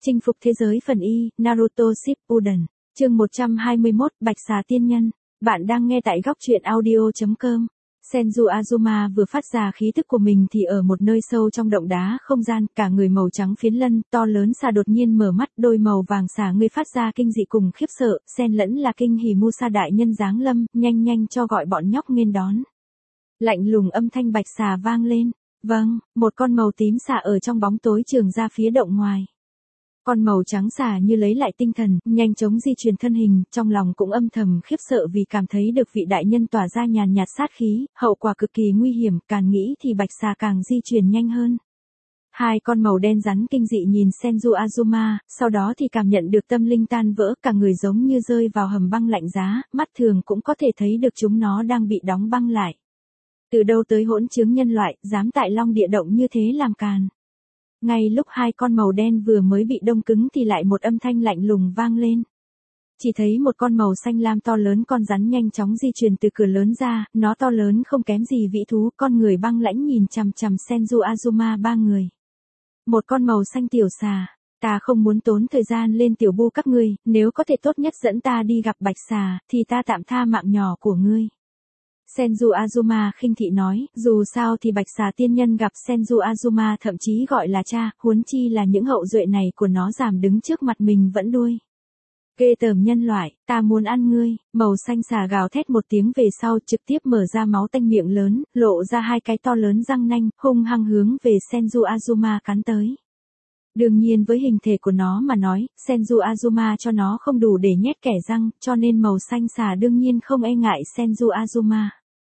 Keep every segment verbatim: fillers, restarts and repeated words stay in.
Chinh phục thế giới phần Y, Naruto Shippuden. Chương một trăm hai mươi mốt, Bạch Xà Tiên Nhân. Bạn đang nghe tại góc truyện audio chấm com. Senju Azuma vừa phát ra khí tức của mình thì ở một nơi sâu trong động đá không gian, cả người màu trắng phiến lân, to lớn xà đột nhiên mở mắt, đôi màu vàng xà ngươi phát ra kinh dị cùng khiếp sợ, xen lẫn là kinh hỉ. Musa đại nhân giáng lâm, nhanh nhanh cho gọi bọn nhóc nghênh đón. Lạnh lùng âm thanh bạch xà vang lên. Vâng, một con màu tím xà ở trong bóng tối trường ra phía động ngoài. Con màu trắng xà như lấy lại tinh thần, nhanh chóng di chuyển thân hình, trong lòng cũng âm thầm khiếp sợ vì cảm thấy được vị đại nhân tỏa ra nhàn nhạt sát khí, hậu quả cực kỳ nguy hiểm, càng nghĩ thì bạch xà càng di chuyển nhanh hơn. Hai con màu đen rắn kinh dị nhìn Senju Azuma, sau đó thì cảm nhận được tâm linh tan vỡ, cả người giống như rơi vào hầm băng lạnh giá, mắt thường cũng có thể thấy được chúng nó đang bị đóng băng lại. Từ đâu tới hỗn chứng nhân loại, dám tại Long Địa Động như thế làm càn. Ngay lúc hai con màu đen vừa mới bị đông cứng thì lại một âm thanh lạnh lùng vang lên. Chỉ thấy một con màu xanh lam to lớn con rắn nhanh chóng di chuyển từ cửa lớn ra, nó to lớn không kém gì vĩ thú, con người băng lãnh nhìn chằm chằm Senju Azuma ba người. Một con màu xanh tiểu xà, ta không muốn tốn thời gian lên tiểu bu các ngươi, nếu có thể tốt nhất dẫn ta đi gặp bạch xà, thì ta tạm tha mạng nhỏ của ngươi. Senju Azuma khinh thị nói, dù sao thì bạch xà tiên nhân gặp Senju Azuma thậm chí gọi là cha, huống chi là những hậu duệ này của nó giảm đứng trước mặt mình vẫn đuôi. Ghê tởm nhân loại, ta muốn ăn ngươi. Màu xanh xà gào thét một tiếng về sau trực tiếp mở ra máu tanh miệng lớn, lộ ra hai cái to lớn răng nanh, hung hăng hướng về Senju Azuma cắn tới. Đương nhiên với hình thể của nó mà nói, Senju Azuma cho nó không đủ để nhét kẻ răng, cho nên màu xanh xà đương nhiên không e ngại Senju Azuma.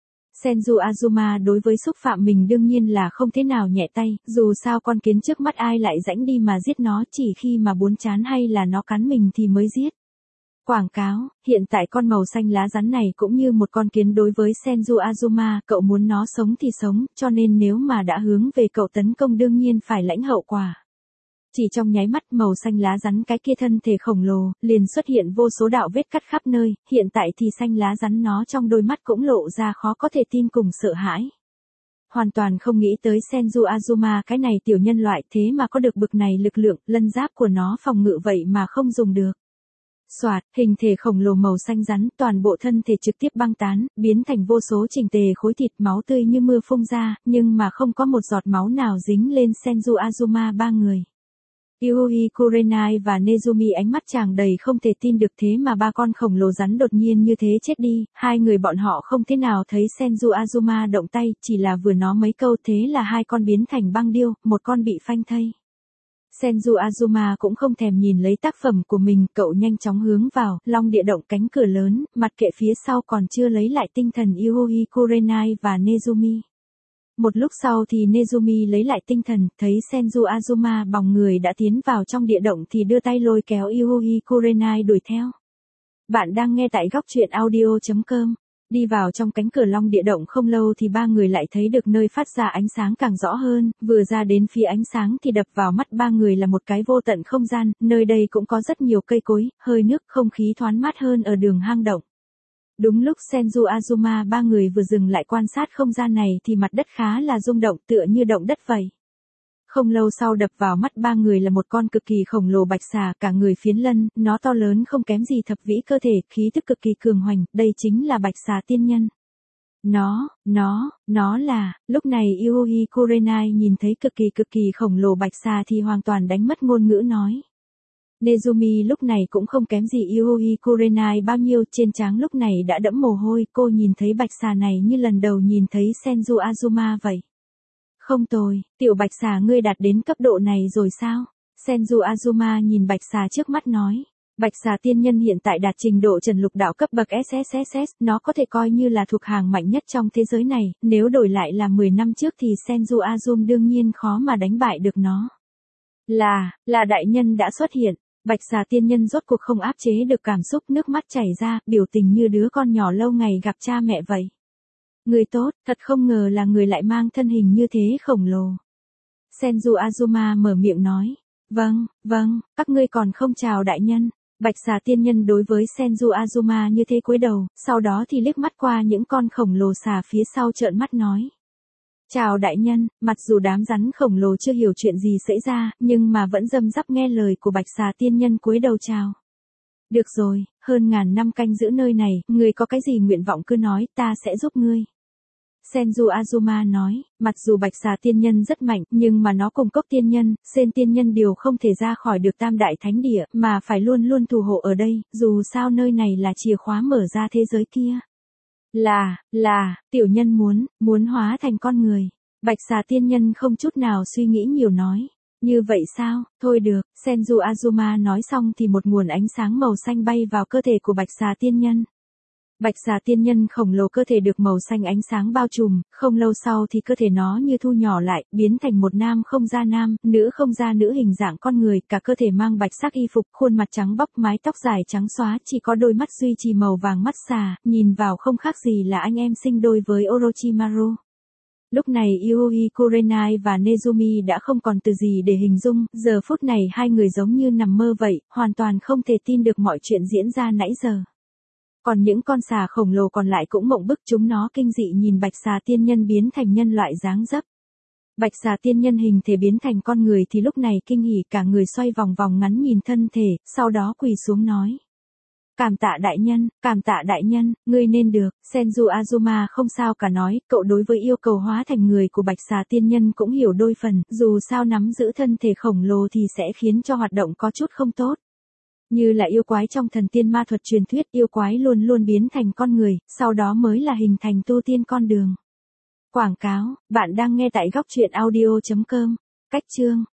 Senju Azuma đối với xúc phạm mình đương nhiên là không thế nào nhẹ tay, dù sao con kiến trước mắt ai lại rãnh đi mà giết nó, chỉ khi mà buồn chán hay là nó cắn mình thì mới giết. Quảng cáo, hiện tại con màu xanh lá rắn này cũng như một con kiến đối với Senju Azuma, cậu muốn nó sống thì sống, cho nên nếu mà đã hướng về cậu tấn công đương nhiên phải lãnh hậu quả. Chỉ trong nháy mắt màu xanh lá rắn cái kia thân thể khổng lồ, liền xuất hiện vô số đạo vết cắt khắp nơi, hiện tại thì xanh lá rắn nó trong đôi mắt cũng lộ ra khó có thể tin cùng sợ hãi. Hoàn toàn không nghĩ tới Senju Azuma cái này tiểu nhân loại thế mà có được bực này lực lượng, lân giáp của nó phòng ngự vậy mà không dùng được. Soạt, hình thể khổng lồ màu xanh rắn, toàn bộ thân thể trực tiếp băng tán, biến thành vô số chỉnh tề khối thịt, máu tươi như mưa phun ra, nhưng mà không có một giọt máu nào dính lên Senju Azuma ba người. Yui Kurenai và Nezumi ánh mắt tràn đầy không thể tin được thế mà ba con khổng lồ rắn đột nhiên như thế chết đi, hai người bọn họ không thế nào thấy Senju Azuma động tay, chỉ là vừa nói mấy câu thế là hai con biến thành băng điêu, một con bị phanh thây. Senju Azuma cũng không thèm nhìn lấy tác phẩm của mình, cậu nhanh chóng hướng vào, Long Địa Động cánh cửa lớn, mặt kệ phía sau còn chưa lấy lại tinh thần Yui Kurenai và Nezumi. Một lúc sau thì Nezumi lấy lại tinh thần, thấy Senju Azuma bóng người đã tiến vào trong địa động thì đưa tay lôi kéo Yui Kurenai đuổi theo. Bạn đang nghe tại góc truyện audio chấm com. Đi vào trong cánh cửa Long Địa Động không lâu thì ba người lại thấy được nơi phát ra ánh sáng càng rõ hơn, vừa ra đến phía ánh sáng thì đập vào mắt ba người là một cái vô tận không gian, nơi đây cũng có rất nhiều cây cối, hơi nước, không khí thoáng mát hơn ở đường hang động. Đúng lúc Senju Azuma ba người vừa dừng lại quan sát không gian này thì mặt đất khá là rung động tựa như động đất vậy. Không lâu sau đập vào mắt ba người là một con cực kỳ khổng lồ bạch xà, cả người phiến lân, nó to lớn không kém gì thập vĩ cơ thể, khí tức cực kỳ cường hoành, đây chính là bạch xà tiên nhân. Nó, nó, nó là, lúc này Yui Kurenai nhìn thấy cực kỳ cực kỳ khổng lồ bạch xà thì hoàn toàn đánh mất ngôn ngữ nói. Nezumi lúc này cũng không kém gì Yui Kurenai bao nhiêu, trên trán lúc này đã đẫm mồ hôi, cô nhìn thấy bạch xà này như lần đầu nhìn thấy Senju Azuma vậy. Không tồi, tiểu bạch xà ngươi đạt đến cấp độ này rồi sao? Senju Azuma nhìn bạch xà trước mắt nói. Bạch xà tiên nhân hiện tại đạt trình độ trần lục đạo cấp bậc ét ét ét ét, nó có thể coi như là thuộc hàng mạnh nhất trong thế giới này, nếu đổi lại là mười năm trước thì Senju Azum đương nhiên khó mà đánh bại được nó. Là, là đại nhân đã xuất hiện. Bạch xà tiên nhân rốt cuộc không áp chế được cảm xúc, nước mắt chảy ra, biểu tình như đứa con nhỏ lâu ngày gặp cha mẹ vậy. Người tốt, thật không ngờ là người lại mang thân hình như thế khổng lồ. Senju Azuma mở miệng nói. Vâng, vâng, các ngươi còn không chào đại nhân. Bạch xà tiên nhân đối với Senju Azuma như thế cúi đầu, sau đó thì liếc mắt qua những con khổng lồ xà phía sau trợn mắt nói. Chào đại nhân, mặc dù đám rắn khổng lồ chưa hiểu chuyện gì xảy ra, nhưng mà vẫn răm rắp nghe lời của Bạch Xà Tiên Nhân cúi đầu chào. Được rồi, hơn ngàn năm canh giữ nơi này, người có cái gì nguyện vọng cứ nói, ta sẽ giúp ngươi. Senju Azuma nói, mặc dù Bạch Xà Tiên Nhân rất mạnh, nhưng mà nó cùng Cốc Tiên Nhân, Sen Tiên Nhân đều không thể ra khỏi được Tam Đại Thánh Địa, mà phải luôn luôn thủ hộ ở đây, dù sao nơi này là chìa khóa mở ra thế giới kia. Là, là, tiểu nhân muốn, muốn hóa thành con người. Bạch Xà Tiên Nhân không chút nào suy nghĩ nhiều nói. Như vậy sao, thôi được, Senju Azuma nói xong thì một nguồn ánh sáng màu xanh bay vào cơ thể của Bạch Xà Tiên Nhân. Bạch Xà Tiên Nhân khổng lồ cơ thể được màu xanh ánh sáng bao trùm, không lâu sau thì cơ thể nó như thu nhỏ lại, biến thành một nam không ra nam, nữ không ra nữ hình dạng con người, cả cơ thể mang bạch sắc y phục, khuôn mặt trắng bóc, mái tóc dài trắng xóa, chỉ có đôi mắt duy trì màu vàng mắt xà, nhìn vào không khác gì là anh em sinh đôi với Orochimaru. Lúc này Yui Kurenai và Nezumi đã không còn từ gì để hình dung, giờ phút này hai người giống như nằm mơ vậy, hoàn toàn không thể tin được mọi chuyện diễn ra nãy giờ. Còn những con xà khổng lồ còn lại cũng mộng bức, chúng nó kinh dị nhìn Bạch Xà Tiên Nhân biến thành nhân loại dáng dấp. Bạch Xà Tiên Nhân hình thể biến thành con người thì lúc này kinh hỉ, cả người xoay vòng vòng ngắn nhìn thân thể, sau đó quỳ xuống nói. Cảm tạ đại nhân, cảm tạ đại nhân, ngươi nên được. Senju Azuma không sao cả nói, cậu đối với yêu cầu hóa thành người của Bạch Xà Tiên Nhân cũng hiểu đôi phần, dù sao nắm giữ thân thể khổng lồ thì sẽ khiến cho hoạt động có chút không tốt. Như là yêu quái trong thần tiên ma thuật truyền thuyết, yêu quái luôn luôn biến thành con người, sau đó mới là hình thành tu tiên con đường. Quảng cáo, bạn đang nghe tại góc truyện audio chấm com. Cách chương